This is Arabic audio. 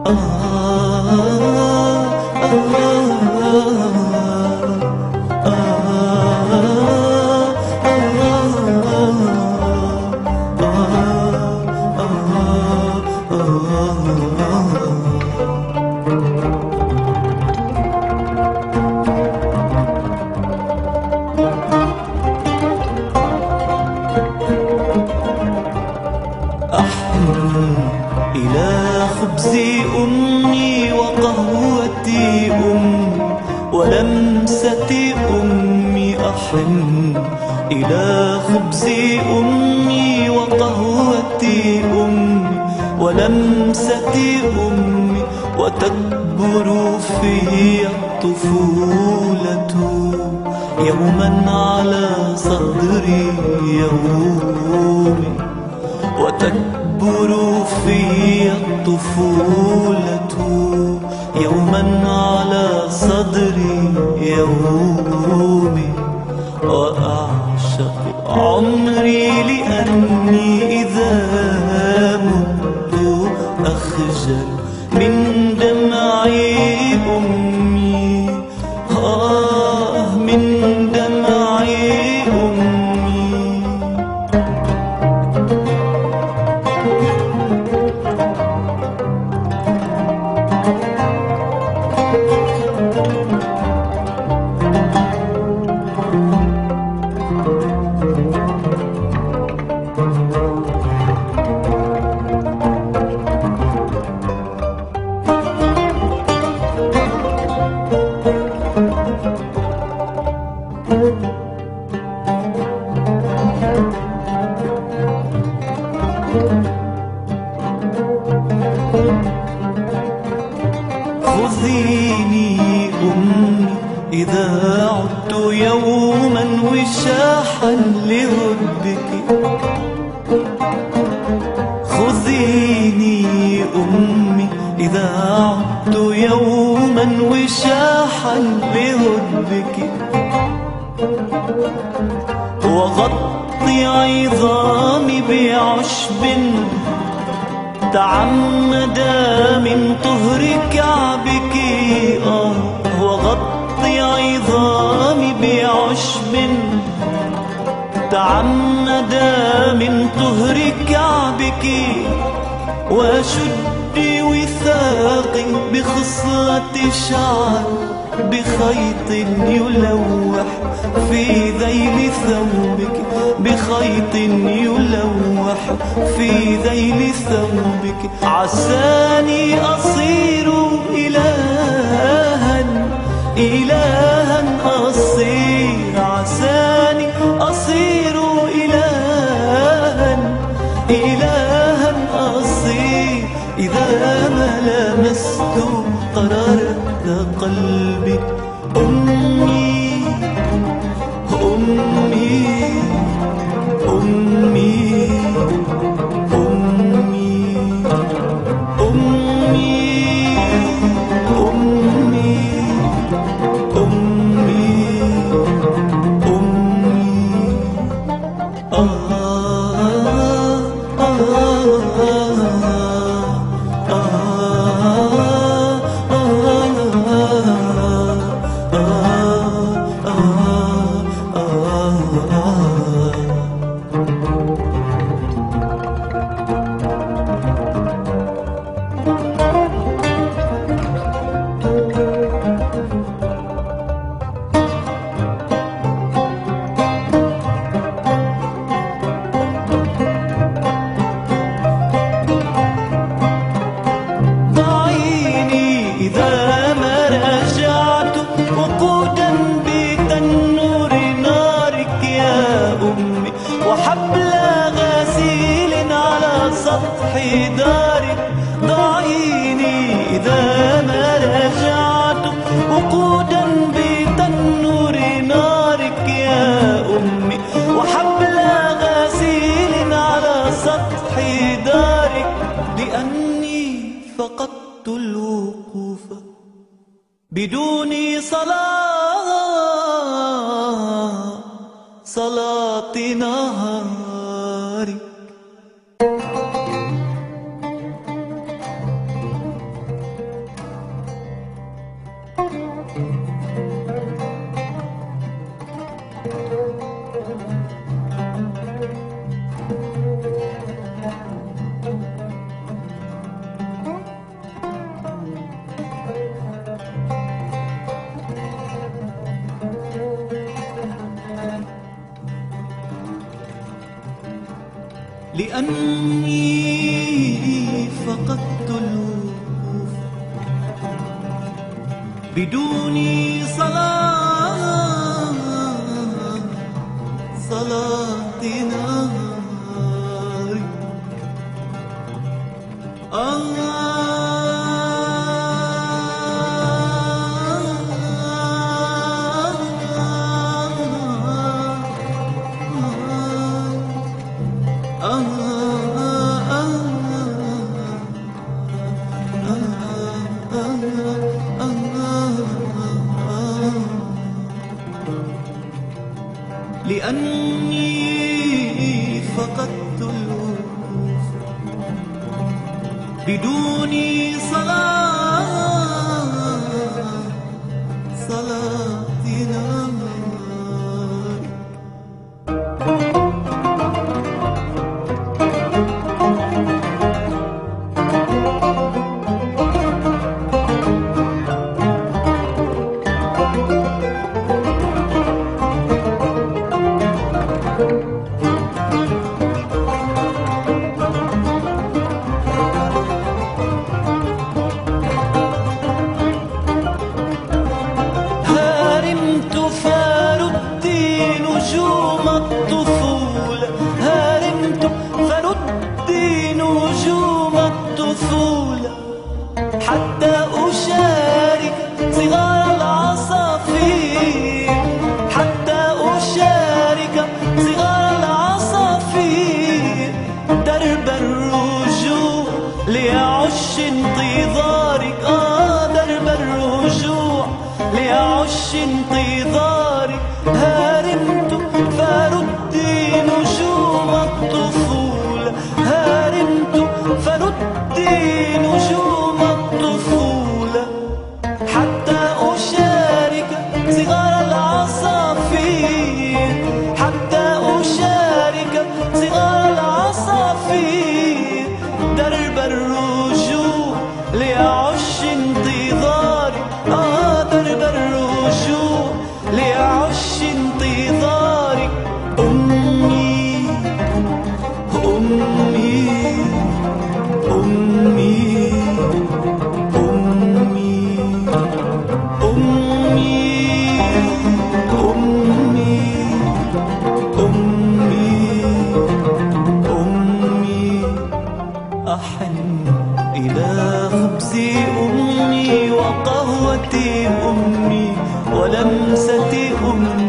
إلى خبز أمي وقهوتي ولمسة أمي أحن إلى خبز أمي وقهوتي ولمسة أمي وتكبر في الطفولة يوما على صدري يومي وتكبر في الطفولة يوما على صدري يومي وأعشق عمري لأني إذا مت أخجل من دمعي أمي من دمعي أمي. خذيني أمي إذا عدت يوما وشاحا لهدبك خذيني أمي إذا عدت يوما وشاحا لهدبك وغطي عظامي بعشب تعمد من طهر كعبك وغطي عظامي بعشب تعمد من طهر كعبك وشدي وثاقي بخصلة شعر بخيط يلوح في ذيل ثوبك بخيط يلوح في ذيل ثوبك عساني أصير إلها إلها أصير عساني أصير إلها إلها أصير إذا ما لمست قرارة قلبي أمي أمي أمي أمي أمي أمي إذا ما رجعت وقودا بتنور نارك يا أمي وحبل غسيل على سطح دارك ضعيني إذا ما رجعت وقودا بتنور نارك يا أمي وحبل غسيل على سطح دارك لأني فقدت الوقوف بدون صلاة نهارك. لأني فقدت الوقوف بدون صلاة نهار. لأني فقدت الوقوف بدون صلاة نهار. حتى أشارك صغار العصافير، حتى أشارك صغار العصافير درب الرجوع لأعش انتظارك. درب الرجوع لأعش انتظارك. هرمت فردي نجوم الطفولة، هرمت فردي نجوم الطفولة حتى أشارك صغار العصافير، حتى أشارك صغار العصافير درب الرجوع لأعش انتظارك. درب الرجوع لأعش انتظارك. أمي أمي أمي أمي أمي أمي أمي أمي أحن إلى خبز أمي وقهوة أمي ولمسة أمي